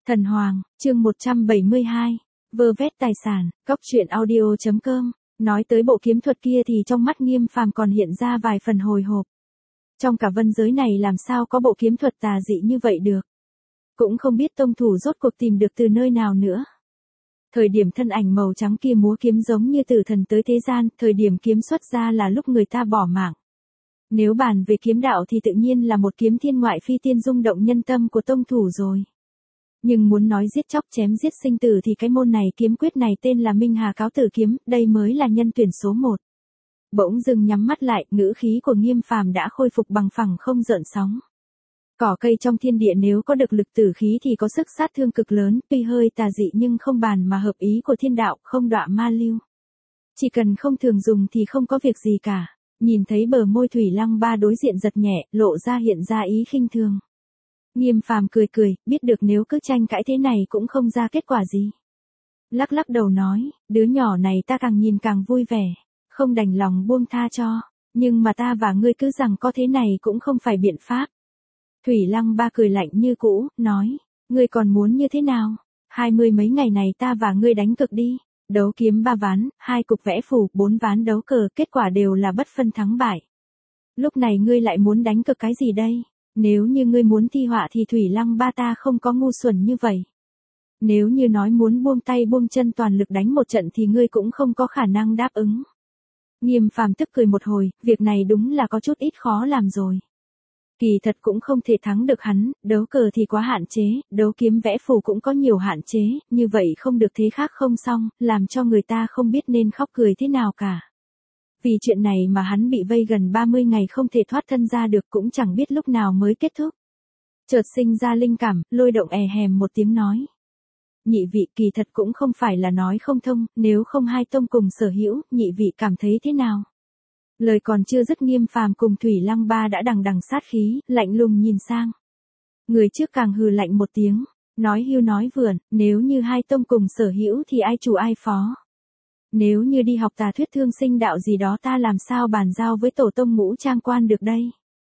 Thần Hoàng, chương 172, vơ vét tài sản, góc truyện audio.com, nói tới bộ kiếm thuật kia thì trong mắt Nghiêm Phàm còn hiện ra vài phần hồi hộp. Trong cả vân giới này làm sao có bộ kiếm thuật tà dị như vậy được. Cũng không biết tông thủ rốt cuộc tìm được từ nơi nào nữa. Thời điểm thân ảnh màu trắng kia múa kiếm giống như tử thần tới thế gian, thời điểm kiếm xuất ra là lúc người ta bỏ mạng. Nếu bàn về kiếm đạo thì tự nhiên là một kiếm thiên ngoại phi tiên rung động nhân tâm của tông thủ rồi. Nhưng muốn nói giết chóc chém giết sinh tử thì cái môn này kiếm quyết này tên là Minh Hà Cáo Tử Kiếm, đây mới là nhân tuyển số 1. Bỗng dưng nhắm mắt lại, ngữ khí của Nghiêm Phàm đã khôi phục bằng phẳng không gợn sóng. Cỏ cây trong thiên địa nếu có được lực tử khí thì có sức sát thương cực lớn, tuy hơi tà dị nhưng không bàn mà hợp ý của thiên đạo, không đọa ma lưu. Chỉ cần không thường dùng thì không có việc gì cả. Nhìn thấy bờ môi Thủy Lăng Ba đối diện giật nhẹ, lộ ra hiện ra ý khinh thường. Nghiêm Phàm cười cười, biết được nếu cứ tranh cãi thế này cũng không ra kết quả gì. Lắc lắc đầu nói, đứa nhỏ này ta càng nhìn càng vui vẻ, không đành lòng buông tha cho, nhưng mà ta và ngươi cứ rằng có thế này cũng không phải biện pháp. Thủy Lăng Ba cười lạnh như cũ, nói, ngươi còn muốn như thế nào? 20 mấy ngày này ta và ngươi đánh cực đi. Đấu kiếm 3 ván, 2 cục vẽ phù, 4 ván đấu cờ, kết quả đều là bất phân thắng bại. Lúc này ngươi lại muốn đánh cực cái gì đây? Nếu như ngươi muốn thi họa thì Thủy Lăng Ba ta không có ngu xuẩn như vậy. Nếu như nói muốn buông tay buông chân toàn lực đánh một trận thì ngươi cũng không có khả năng đáp ứng. Nghiêm Phàm tức cười một hồi, việc này đúng là có chút ít khó làm rồi. Kỳ thật cũng không thể thắng được hắn, đấu cờ thì quá hạn chế, đấu kiếm vẽ phù cũng có nhiều hạn chế, như vậy không được thế khác không xong, làm cho người ta không biết nên khóc cười thế nào cả. Vì chuyện này mà hắn bị vây gần 30 ngày không thể thoát thân ra được cũng chẳng biết lúc nào mới kết thúc. Chợt sinh ra linh cảm, lôi động hèm một tiếng nói. Nhị vị kỳ thật cũng không phải là nói không thông, nếu không hai tông cùng sở hữu, nhị vị cảm thấy thế nào? Lời còn chưa dứt Nghiêm Phàm cùng Thủy Lăng Ba đã đằng đằng sát khí, lạnh lùng nhìn sang. Người trước càng hừ lạnh một tiếng, nói hưu nói vượn, nếu như hai tông cùng sở hữu thì ai chủ ai phó. Nếu như đi học tà thuyết thương sinh đạo gì đó ta làm sao bàn giao với tổ tông Ngũ Trang Quan được đây.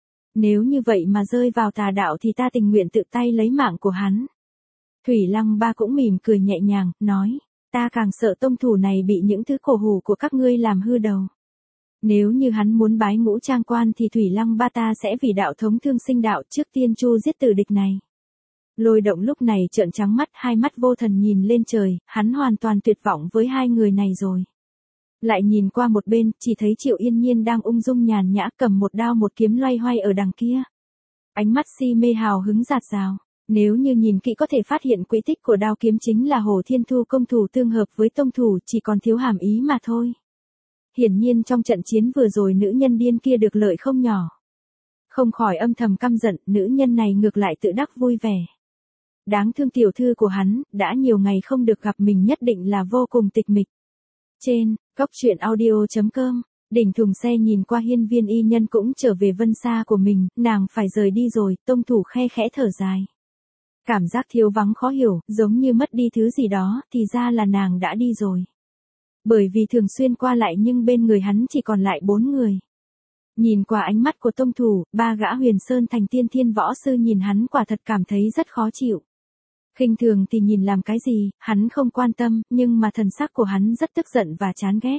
Nếu như vậy mà rơi vào tà đạo thì ta tình nguyện tự tay lấy mạng của hắn. Thủy Lăng Ba cũng mỉm cười nhẹ nhàng, nói, ta càng sợ tông thủ này bị những thứ cổ hủ của các ngươi làm hư đầu. Nếu như hắn muốn bái Ngũ Trang Quan thì Thủy Lăng Ba ta sẽ vì đạo thống thương sinh đạo trước tiên chu giết tử địch này. Lôi động lúc này trợn trắng mắt, hai mắt vô thần nhìn lên trời, hắn hoàn toàn tuyệt vọng với hai người này rồi. Lại nhìn qua một bên, chỉ thấy Triệu Yên Nhiên đang ung dung nhàn nhã cầm một đao một kiếm loay hoay ở đằng kia. Ánh mắt si mê hào hứng rạt rào. Nếu như nhìn kỹ có thể phát hiện quỹ tích của đao kiếm chính là Hồ Thiên Thu công thủ tương hợp với tông thủ, chỉ còn thiếu hàm ý mà thôi. Hiển nhiên trong trận chiến vừa rồi nữ nhân điên kia được lợi không nhỏ. Không khỏi âm thầm căm giận, nữ nhân này ngược lại tự đắc vui vẻ. Đáng thương tiểu thư của hắn, đã nhiều ngày không được gặp mình nhất định là vô cùng tịch mịch. Trên, góc truyện audio.com, đỉnh thùng xe nhìn qua hiên viên y nhân cũng trở về vân xa của mình, nàng phải rời đi rồi, tông thủ khe khẽ thở dài. Cảm giác thiếu vắng khó hiểu, giống như mất đi thứ gì đó, thì ra là nàng đã đi rồi. Bởi vì thường xuyên qua lại nhưng bên người hắn chỉ còn lại 4 người. Nhìn qua ánh mắt của tông thủ, 3 gã Huyền Sơn thành tiên thiên võ sư nhìn hắn quả thật cảm thấy rất khó chịu. Khinh thường thì nhìn làm cái gì, hắn không quan tâm, nhưng mà thần sắc của hắn rất tức giận và chán ghét.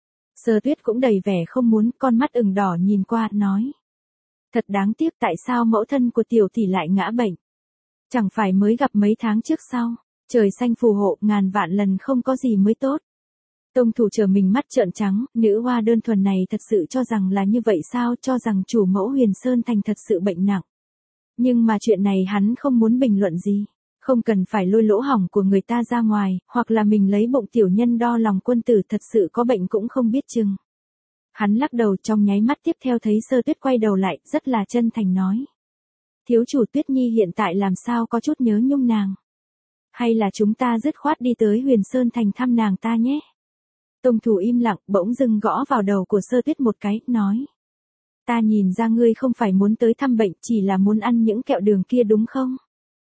Sơ Tuyết cũng đầy vẻ không muốn, con mắt ửng đỏ nhìn qua, nói. Thật đáng tiếc tại sao mẫu thân của tiểu tỷ lại ngã bệnh. Chẳng phải mới gặp mấy tháng trước sao, trời xanh phù hộ, ngàn vạn lần không có gì mới tốt. Tông thủ trở mình mắt trợn trắng, nữ hoa đơn thuần này thật sự cho rằng là như vậy sao, cho rằng chủ mẫu Huyền Sơn thành thật sự bệnh nặng. Nhưng mà chuyện này hắn không muốn bình luận gì, không cần phải lôi lỗ hỏng của người ta ra ngoài, hoặc là mình lấy bụng tiểu nhân đo lòng quân tử thật sự có bệnh cũng không biết chừng. Hắn lắc đầu trong nháy mắt tiếp theo thấy Sơ Tuyết quay đầu lại, rất là chân thành nói. Thiếu chủ Tuyết Nhi hiện tại làm sao có chút nhớ nhung nàng. Hay là chúng ta dứt khoát đi tới Huyền Sơn thành thăm nàng ta nhé. Tông thủ im lặng, bỗng dưng gõ vào đầu của Sơ Tuyết một cái, nói. Ta nhìn ra ngươi không phải muốn tới thăm bệnh, chỉ là muốn ăn những kẹo đường kia đúng không?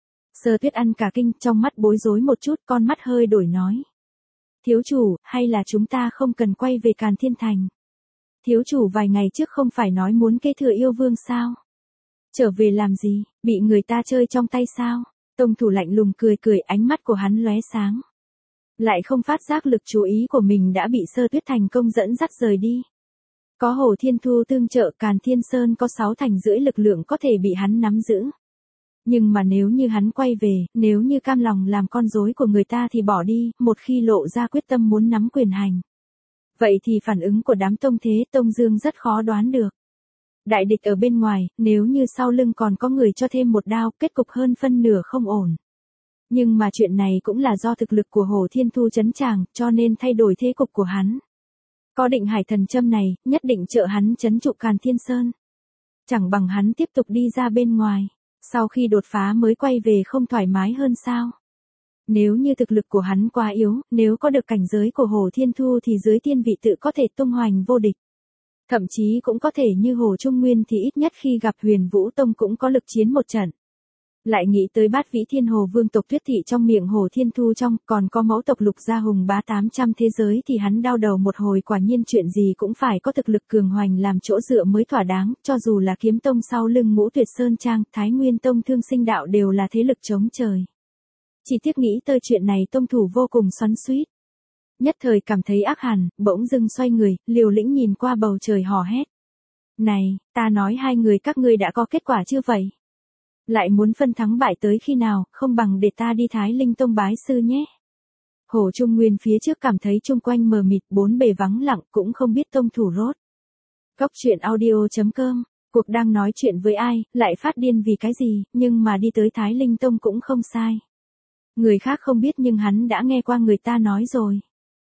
Sơ Tuyết ăn cả kinh, trong mắt bối rối một chút, con mắt hơi đổi nói. Thiếu chủ, hay là chúng ta không cần quay về Càn Thiên Thành? Thiếu chủ vài ngày trước không phải nói muốn kế thừa yêu vương sao? Trở về làm gì, bị người ta chơi trong tay sao? Tông thủ lạnh lùng cười cười, ánh mắt của hắn lóe sáng. Lại không phát giác lực chú ý của mình đã bị Sơ Tuyết thành công dẫn dắt rời đi. Có Hồ Thiên Thu tương trợ, Càn Thiên Sơn có 6 thành rưỡi lực lượng có thể bị hắn nắm giữ. Nhưng mà nếu như hắn quay về, nếu như cam lòng làm con rối của người ta thì bỏ đi, một khi lộ ra quyết tâm muốn nắm quyền hành. Vậy thì phản ứng của đám Tông Thế, Tông Dương rất khó đoán được. Đại địch ở bên ngoài, nếu như sau lưng còn có người cho thêm một đao, kết cục hơn phân nửa không ổn. Nhưng mà chuyện này cũng là do thực lực của Hồ Thiên Thu trấn tràng, cho nên thay đổi thế cục của hắn. Có định hải thần châm này, nhất định trợ hắn trấn trụ Càn Thiên Sơn. Chẳng bằng hắn tiếp tục đi ra bên ngoài, sau khi đột phá mới quay về không thoải mái hơn sao? Nếu như thực lực của hắn quá yếu, nếu có được cảnh giới của Hồ Thiên Thu thì dưới tiên vị tự có thể tung hoành vô địch. Thậm chí cũng có thể như Hồ Trung Nguyên thì ít nhất khi gặp Huyền Vũ Tông cũng có lực chiến một trận. Lại nghĩ tới Bát Vĩ Thiên Hồ Vương tộc Tuyết Thị trong miệng Hồ Thiên Thu trong, còn có mẫu tộc Lục Gia Hùng bá 800 thế giới thì hắn đau đầu một hồi, quả nhiên chuyện gì cũng phải có thực lực cường hoành làm chỗ dựa mới thỏa đáng, cho dù là Kiếm Tông sau lưng Ngũ Tuyệt Sơn Trang, Thái Nguyên Tông Thương Sinh Đạo đều là thế lực chống trời. Chỉ tiếc nghĩ tới chuyện này tông thủ vô cùng xoắn xuýt. Nhất thời cảm thấy ác hẳn, bỗng dưng xoay người, liều lĩnh nhìn qua bầu trời hò hét. Này, ta nói hai người các ngươi đã có kết quả chưa vậy? Lại muốn phân thắng bại tới khi nào, không bằng để ta đi Thái Linh Tông bái sư nhé. Hồ Trung Nguyên phía trước cảm thấy chung quanh mờ mịt, bốn bề vắng lặng, cũng không biết tông thủ rốt. Cóc truyện audio.com, cuộc đang nói chuyện với ai, lại phát điên vì cái gì, nhưng mà đi tới Thái Linh Tông cũng không sai. Người khác không biết nhưng hắn đã nghe qua người ta nói rồi.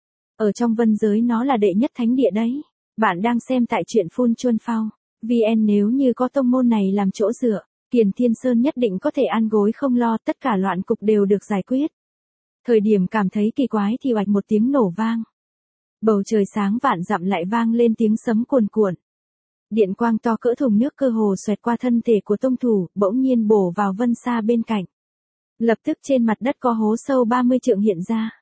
Ở trong vân giới nó là đệ nhất thánh địa đấy. Bạn đang xem tại truyện Phun Chuân Phao. VN, nếu như có tông môn này làm chỗ dựa, Kiền Thiên Sơn nhất định có thể ăn gối không lo, tất cả loạn cục đều được giải quyết. Thời điểm cảm thấy kỳ quái thì oạch một tiếng nổ vang. Bầu trời sáng vạn dặm lại vang lên tiếng sấm cuồn cuộn. Điện quang to cỡ thùng nước cơ hồ xoẹt qua thân thể của tông thủ, bỗng nhiên bổ vào vân xa bên cạnh. Lập tức trên mặt đất có hố sâu 30 trượng hiện ra.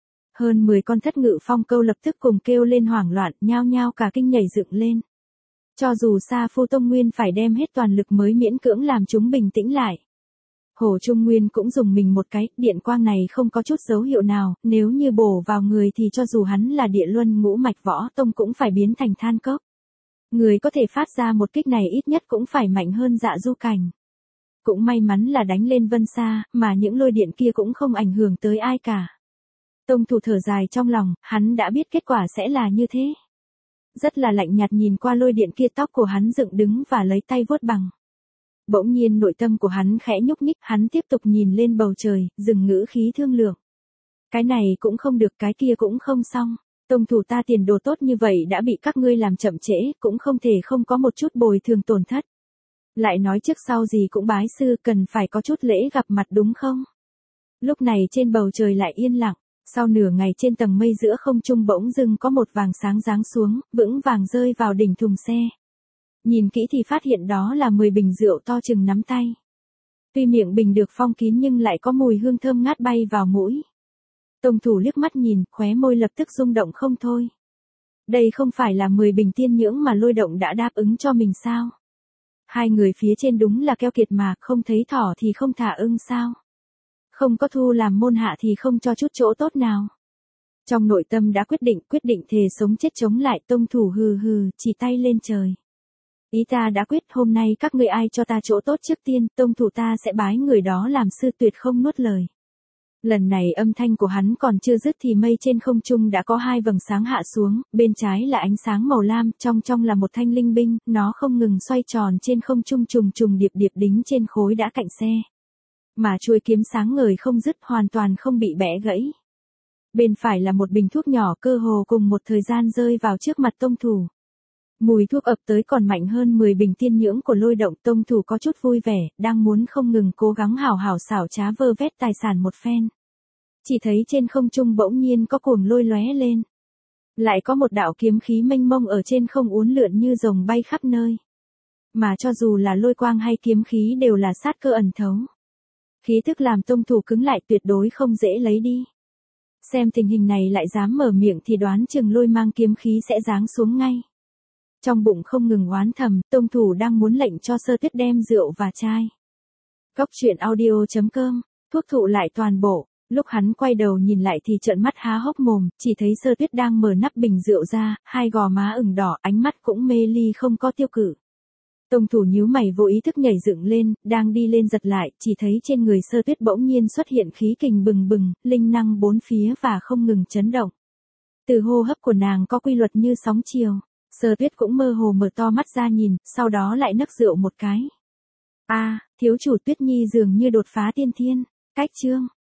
Hơn 10 con thất ngự phong câu lập tức cùng kêu lên hoảng loạn, nhao nhao cả kinh nhảy dựng lên. Cho dù Sa Phu Tông Nguyên phải đem hết toàn lực mới miễn cưỡng làm chúng bình tĩnh lại. Hồ Trung Nguyên cũng dùng mình một cái, điện quang này không có chút dấu hiệu nào, nếu như bổ vào người thì cho dù hắn là địa luân ngũ mạch võ tông cũng phải biến thành than cốc. Người có thể phát ra một kích này ít nhất cũng phải mạnh hơn Dạ Du Cảnh. Cũng may mắn là đánh lên vân xa, mà những lôi điện kia cũng không ảnh hưởng tới ai cả. Tông thủ thở dài trong lòng, hắn đã biết kết quả sẽ là như thế. Rất là lạnh nhạt nhìn qua lôi điện kia, tóc của hắn dựng đứng và lấy tay vuốt bằng. Bỗng nhiên nội tâm của hắn khẽ nhúc nhích, hắn tiếp tục nhìn lên bầu trời, dừng ngữ khí thương lượng. Cái này cũng không được, cái kia cũng không xong. Tông thủ ta tiền đồ tốt như vậy đã bị các ngươi làm chậm trễ, cũng không thể không có một chút bồi thường tổn thất. Lại nói trước sau gì cũng bái sư, cần phải có chút lễ gặp mặt đúng không? Lúc này trên bầu trời lại yên lặng, sau nửa ngày trên tầng mây giữa không trung bỗng dưng có một vàng sáng giáng xuống, vững vàng rơi vào đỉnh thùng xe. Nhìn kỹ thì phát hiện đó là 10 bình rượu to chừng nắm tay. Tuy miệng bình được phong kín nhưng lại có mùi hương thơm ngát bay vào mũi. Tông thủ liếc mắt nhìn, khóe môi lập tức rung động không thôi. Đây không phải là 10 bình tiên nhưỡng mà Lôi Động đã đáp ứng cho mình sao? Hai người phía trên đúng là keo kiệt mà, không thấy thỏ thì không thả ưng sao? Không có thu làm môn hạ thì không cho chút chỗ tốt nào. Trong nội tâm đã quyết định thề sống chết chống lại. Tông thủ hừ hừ, chỉ tay lên trời. Ý ta đã quyết, hôm nay các ngươi ai cho ta chỗ tốt trước tiên, tông thủ ta sẽ bái người đó làm sư, tuyệt không nuốt lời. Lần này âm thanh của hắn còn chưa dứt thì mây trên không trung đã có 2 vầng sáng hạ xuống, bên trái là ánh sáng màu lam, trong là một thanh linh binh, nó không ngừng xoay tròn trên không trung, trùng điệp đính trên khối đã cạnh xe. Mà chuôi kiếm sáng ngời không dứt, hoàn toàn không bị bẻ gãy. Bên phải là một bình thuốc nhỏ, cơ hồ cùng một thời gian rơi vào trước mặt tông thủ. Mùi thuốc ập tới còn mạnh hơn 10 bình tiên nhưỡng của Lôi Động. Tông thủ có chút vui vẻ, đang muốn không ngừng cố gắng hảo hảo xảo trá vơ vét tài sản một phen. Chỉ thấy trên không trung bỗng nhiên có cuồng lôi lóe lên. Lại có một đạo kiếm khí mênh mông ở trên không uốn lượn như rồng bay khắp nơi. Mà cho dù là lôi quang hay kiếm khí đều là sát cơ ẩn thấu. Khí thức làm tông thủ cứng lại, tuyệt đối không dễ lấy đi. Xem tình hình này lại dám mở miệng thì đoán chừng lôi mang kiếm khí sẽ giáng xuống ngay. Trong bụng không ngừng oán thầm, tông thủ đang muốn lệnh cho Sơ Tuyết đem rượu và chai. Cóc truyện audio.com thuốc thụ lại toàn bộ. Lúc hắn quay đầu nhìn lại thì trợn mắt há hốc mồm, chỉ thấy Sơ Tuyết đang mở nắp bình rượu ra, hai gò má ửng đỏ, ánh mắt cũng mê ly không có tiêu cự. Tông thủ nhíu mày vô ý thức nhảy dựng lên, đang đi lên giật lại, chỉ thấy trên người Sơ Tuyết bỗng nhiên xuất hiện khí kình bừng bừng, linh năng bốn phía và không ngừng chấn động. Từ hô hấp của nàng có quy luật như sóng chiều. Sơ Tuyết cũng mơ hồ mở to mắt ra nhìn, sau đó lại nấc rượu một cái. Thiếu chủ Tuyết Nhi dường như đột phá tiên thiên. Cách chương